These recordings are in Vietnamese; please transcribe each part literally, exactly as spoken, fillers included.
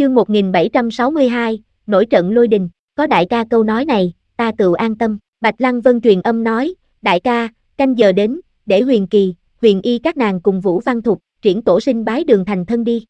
Chương một nghìn bảy trăm sáu mươi hai, nổi trận lôi đình, có đại ca câu nói này, ta tự an tâm. Bạch Lăng Vân truyền âm nói, đại ca, canh giờ đến, để Huyền Kỳ, Huyền Y các nàng cùng Vũ Văn Thục, triển tổ sinh bái đường thành thân đi.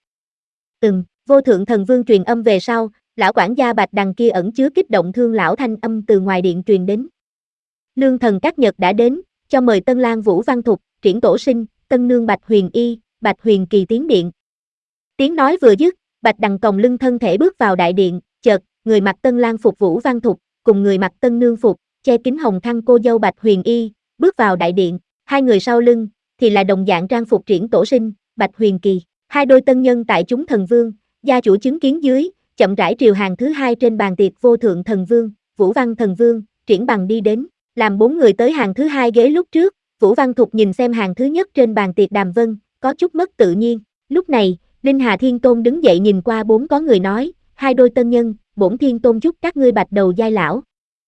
Ừm, vô thượng thần vương truyền âm về sau, lão quản gia Bạch Đằng kia ẩn chứa kích động thương lão thanh âm từ ngoài điện truyền đến. Lương thần các nhật đã đến, cho mời Tân Lang Vũ Văn Thục, triển tổ sinh, Tân Nương Bạch Huyền Y, Bạch Huyền Kỳ tiến điện. Tiếng nói vừa dứt, Bạch Đằng còng lưng thân thể bước vào đại điện, chợt, người mặc Tân Lang phục Vũ Văn Thục, cùng người mặc Tân Nương phục, che kín hồng khăn cô dâu Bạch Huyền Y, bước vào đại điện, hai người sau lưng, thì là đồng dạng trang phục triển tổ sinh, Bạch Huyền Kỳ, hai đôi tân nhân tại chúng thần vương, gia chủ chứng kiến dưới, chậm rãi triều hàng thứ hai trên bàn tiệc vô thượng thần vương, Vũ Văn thần vương, triển bằng đi đến, làm bốn người tới hàng thứ hai ghế lúc trước, Vũ Văn Thục nhìn xem hàng thứ nhất trên bàn tiệc Đàm Vân, có chút mất tự nhiên, lúc này, Linh Hà Thiên Tôn đứng dậy nhìn qua bốn có người nói, hai đôi tân nhân, bổn Thiên Tôn chúc các ngươi bạch đầu giai lão.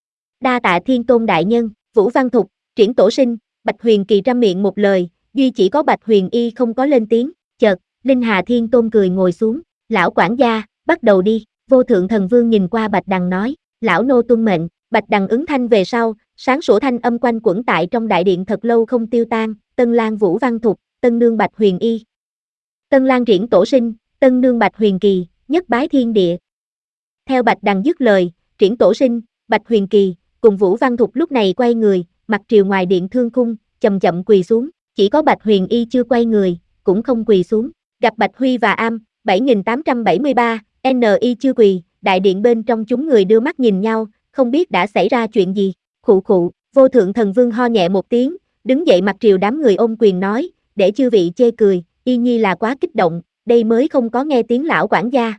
Đa tạ Thiên Tôn đại nhân, Vũ Văn Thục, triển tổ sinh, Bạch Huyền Kỳ trăm miệng một lời, duy chỉ có Bạch Huyền Y không có lên tiếng, chợt, Linh Hà Thiên Tôn cười ngồi xuống, lão quản gia, bắt đầu đi, vô thượng thần vương nhìn qua Bạch Đằng nói, lão nô tuân mệnh, Bạch Đằng ứng thanh về sau, sáng sủa thanh âm quanh quẩn tại trong đại điện thật lâu không tiêu tan, Tân Lang Vũ Văn Thục, Tân Nương Bạch Huyền Y. Tân Lang triển tổ sinh, Tân Nương Bạch Huyền Kỳ, nhất bái thiên địa. Theo Bạch Đằng dứt lời, triển tổ sinh, Bạch Huyền Kỳ, cùng Vũ Văn Thục lúc này quay người, mặt triều ngoài điện thương khung, chậm chậm quỳ xuống, chỉ có Bạch Huyền Y chưa quay người, cũng không quỳ xuống, gặp Bạch Huy và Am, bảy nghìn tám trăm bảy mươi ba, N I chưa quỳ, đại điện bên trong chúng người đưa mắt nhìn nhau, không biết đã xảy ra chuyện gì, khụ khụ, vô thượng thần vương ho nhẹ một tiếng, đứng dậy mặt triều đám người ôm quyền nói, để chư vị chê cười, y nhi là quá kích động, đây mới không có nghe tiếng lão quản gia.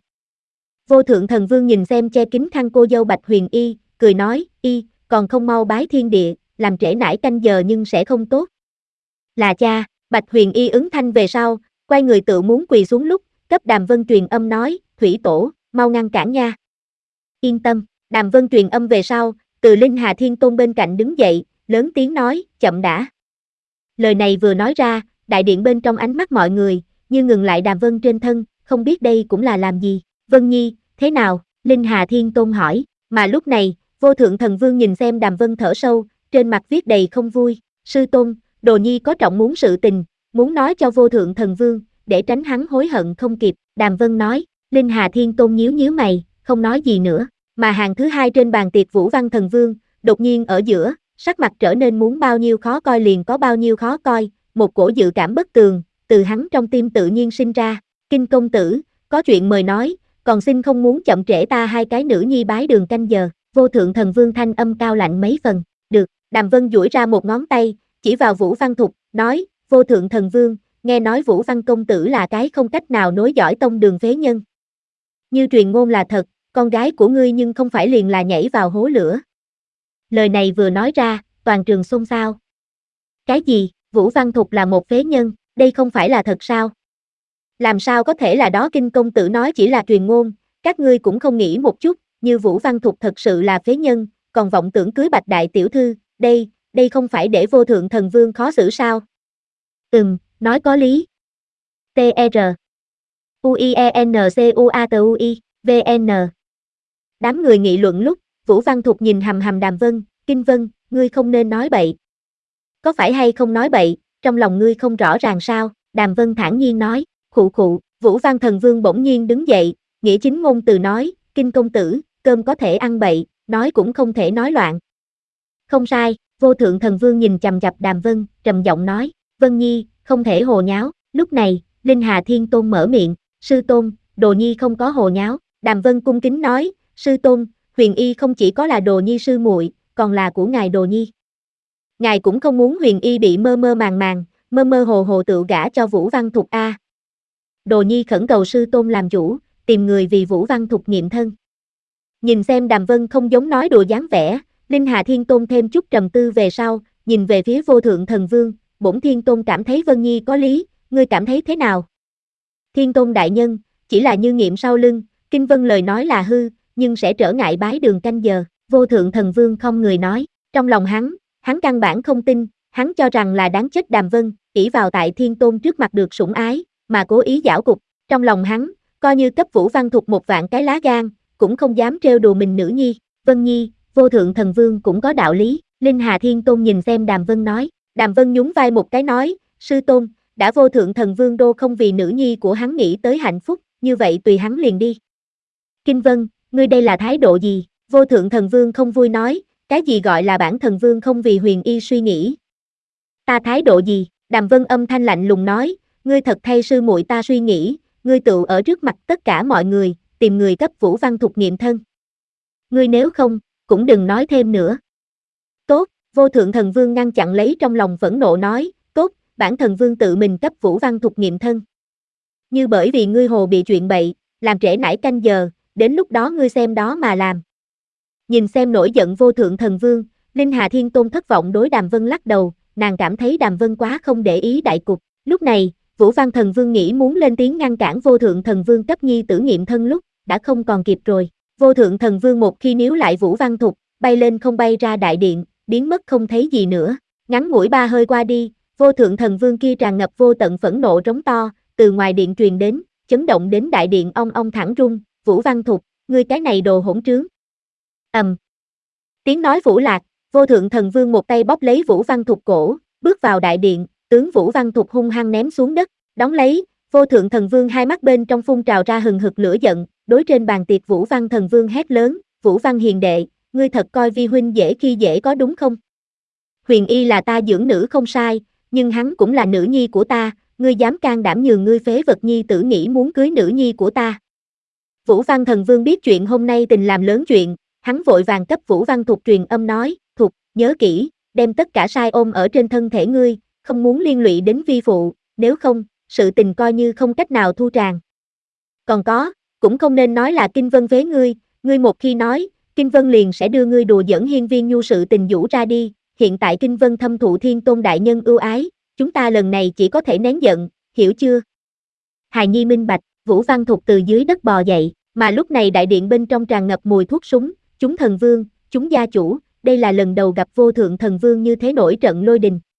Vô thượng thần vương nhìn xem che kín khăn cô dâu Bạch Huyền Y, cười nói, y, còn không mau bái thiên địa, làm trễ nải canh giờ nhưng sẽ không tốt. Là cha, Bạch Huyền Y ứng thanh về sau, quay người tự muốn quỳ xuống lúc, cấp Đàm Vân truyền âm nói, thủy tổ, mau ngăn cản nha. Yên tâm, Đàm Vân truyền âm về sau, từ Linh Hà Thiên Tôn bên cạnh đứng dậy, lớn tiếng nói, chậm đã. Lời này vừa nói ra, đại điện bên trong ánh mắt mọi người, như ngừng lại Đàm Vân trên thân, không biết đây cũng là làm gì. Vân Nhi, thế nào? Linh Hà Thiên Tôn hỏi, mà lúc này, vô thượng thần vương nhìn xem Đàm Vân thở sâu, trên mặt viết đầy không vui, sư tôn, Đồ Nhi có trọng muốn sự tình, muốn nói cho vô thượng thần vương, để tránh hắn hối hận không kịp, Đàm Vân nói, Linh Hà Thiên Tôn nhíu nhíu mày, không nói gì nữa, mà hàng thứ hai trên bàn tiệc Vũ Văn thần vương, đột nhiên ở giữa, sắc mặt trở nên muốn bao nhiêu khó coi liền có bao nhiêu khó coi, một cổ dự cảm bất tường, từ hắn trong tim tự nhiên sinh ra, Kinh công tử, có chuyện mời nói, còn xin không muốn chậm trễ ta hai cái nữ nhi bái đường canh giờ, vô thượng thần vương thanh âm cao lạnh mấy phần, được, Đàm Vân duỗi ra một ngón tay, chỉ vào Vũ Văn Thục, nói, vô thượng thần vương, nghe nói Vũ Văn công tử là cái không cách nào nối dõi tông đường phế nhân. Như truyền ngôn là thật, con gái của ngươi nhưng không phải liền là nhảy vào hố lửa. Lời này vừa nói ra, toàn trường xôn xao. Cái gì, Vũ Văn Thục là một phế nhân, đây không phải là thật sao? Làm sao có thể là đó Kinh công tử nói chỉ là truyền ngôn, các ngươi cũng không nghĩ một chút, như Vũ Văn Thục thật sự là phế nhân, còn vọng tưởng cưới Bạch đại tiểu thư, đây, đây không phải để vô thượng thần vương khó xử sao? Ừm, nói có lý. T R U I E N C U A T U I, V N. Đám người nghị luận lúc, Vũ Văn Thục nhìn hầm hầm Đàm Vân, Kinh Vân, ngươi không nên nói bậy. Có phải hay không nói bậy, trong lòng ngươi không rõ ràng sao? Đàm Vân thản nhiên nói, khụ khụ, Vũ Văn thần vương bỗng nhiên đứng dậy, nghĩa chính ngôn từ nói, Kinh công tử, cơm có thể ăn bậy, nói cũng không thể nói loạn. Không sai, vô thượng thần vương nhìn chằm chằm Đàm Vân, trầm giọng nói, Vân Nhi, không thể hồ nháo, lúc này, Linh Hà Thiên Tôn mở miệng, sư tôn, Đồ Nhi không có hồ nháo, Đàm Vân cung kính nói, sư tôn, Huyền Y không chỉ có là Đồ Nhi sư muội, còn là của ngài Đồ Nhi. Ngài cũng không muốn Huyền Y bị mơ mơ màng màng, mơ mơ hồ hồ tự gả cho Vũ Văn Thục a. Đồ Nhi khẩn cầu sư tôn làm chủ, tìm người vì Vũ Văn Thục nghiệm thân. Nhìn xem Đàm Vân không giống nói đùa dáng vẻ, Linh Hà Thiên Tôn thêm chút trầm tư về sau, nhìn về phía vô thượng thần vương, bổn Thiên Tôn cảm thấy Vân Nhi có lý, ngươi cảm thấy thế nào? Thiên Tôn đại nhân, chỉ là như nghiệm sau lưng, Kinh Vân lời nói là hư, nhưng sẽ trở ngại bái đường canh giờ, vô thượng thần vương không người nói, trong lòng hắn, hắn căn bản không tin, hắn cho rằng là đáng chết Đàm Vân, ỷ vào tại Thiên Tôn trước mặt được sủng ái, mà cố ý giảo cục, trong lòng hắn, coi như cấp Vũ Văn Thục một vạn cái lá gan, cũng không dám trêu đùa mình nữ nhi. Vân Nhi, vô thượng thần vương cũng có đạo lý, Linh Hà Thiên Tôn nhìn xem Đàm Vân nói. Đàm Vân nhún vai một cái nói, sư tôn, đã vô thượng thần vương đô không vì nữ nhi của hắn nghĩ tới hạnh phúc, như vậy tùy hắn liền đi. Kinh Vân, ngươi đây là thái độ gì? Vô thượng thần vương không vui nói, cái gì gọi là bản thần vương không vì Huyền Y suy nghĩ? Ta thái độ gì? Đàm Vân âm thanh lạnh lùng nói, ngươi thật thay sư muội ta suy nghĩ, ngươi tự ở trước mặt tất cả mọi người, tìm người cấp Vũ Văn Thục nghiệm thân. Ngươi nếu không, cũng đừng nói thêm nữa. Tốt, vô thượng thần vương ngăn chặn lấy trong lòng phẫn nộ nói, tốt, bản thần vương tự mình cấp Vũ Văn Thục nghiệm thân. Như bởi vì ngươi hồ bị chuyện bậy, làm trễ nải canh giờ, đến lúc đó ngươi xem đó mà làm. Nhìn xem nổi giận vô thượng thần vương, Linh Hà Thiên Tôn thất vọng đối Đàm Vân lắc đầu, nàng cảm thấy Đàm Vân quá không để ý đại cục. Lúc này, Vũ Văn thần vương nghĩ muốn lên tiếng ngăn cản vô thượng thần vương cấp nhi tử nghiệm thân lúc, đã không còn kịp rồi. Vô thượng thần vương một khi níu lại Vũ Văn Thục, bay lên không bay ra đại điện, biến mất không thấy gì nữa. Ngắn ngủi ba hơi qua đi, vô thượng thần vương kia tràn ngập vô tận phẫn nộ rống to, từ ngoài điện truyền đến, chấn động đến đại điện ong ong thẳng rung. Vũ Văn Thục, ngươi cái này đồ hỗn trướng. Ầm. Um. Tiếng nói Vũ lạc, vô thượng thần vương một tay bóp lấy Vũ Văn Thục cổ, bước vào đại điện, tướng Vũ Văn Thục hung hăng ném xuống đất, đón lấy, vô thượng thần vương hai mắt bên trong phun trào ra hừng hực lửa giận, đối trên bàn tiệc Vũ Văn thần vương hét lớn, Vũ Văn hiền đệ, ngươi thật coi vi huynh dễ khi dễ có đúng không? Huyền Y là ta dưỡng nữ không sai, nhưng hắn cũng là nữ nhi của ta, ngươi dám can đảm nhường ngươi phế vật nhi tử nghĩ muốn cưới nữ nhi của ta. Vũ Văn thần vương biết chuyện hôm nay tình làm lớn chuyện, hắn vội vàng cấp Vũ Văn Thục truyền âm nói, Thục, nhớ kỹ, đem tất cả sai ôm ở trên thân thể ngươi, không muốn liên lụy đến vi phụ, nếu không, sự tình coi như không cách nào thu tràng. Còn có, cũng không nên nói là Kinh Vân vế ngươi, ngươi một khi nói, Kinh Vân liền sẽ đưa ngươi đùa dẫn hiên viên nhu sự tình vũ ra đi, hiện tại Kinh Vân thâm thụ Thiên Tôn đại nhân ưu ái, chúng ta lần này chỉ có thể nén giận, hiểu chưa? Hài nhi minh bạch, Vũ Văn Thục từ dưới đất bò dậy, mà lúc này đại điện bên trong tràn ngập mùi thuốc súng, chúng thần vương, chúng gia chủ, đây là lần đầu gặp vô thượng thần vương như thế nổi trận lôi đình.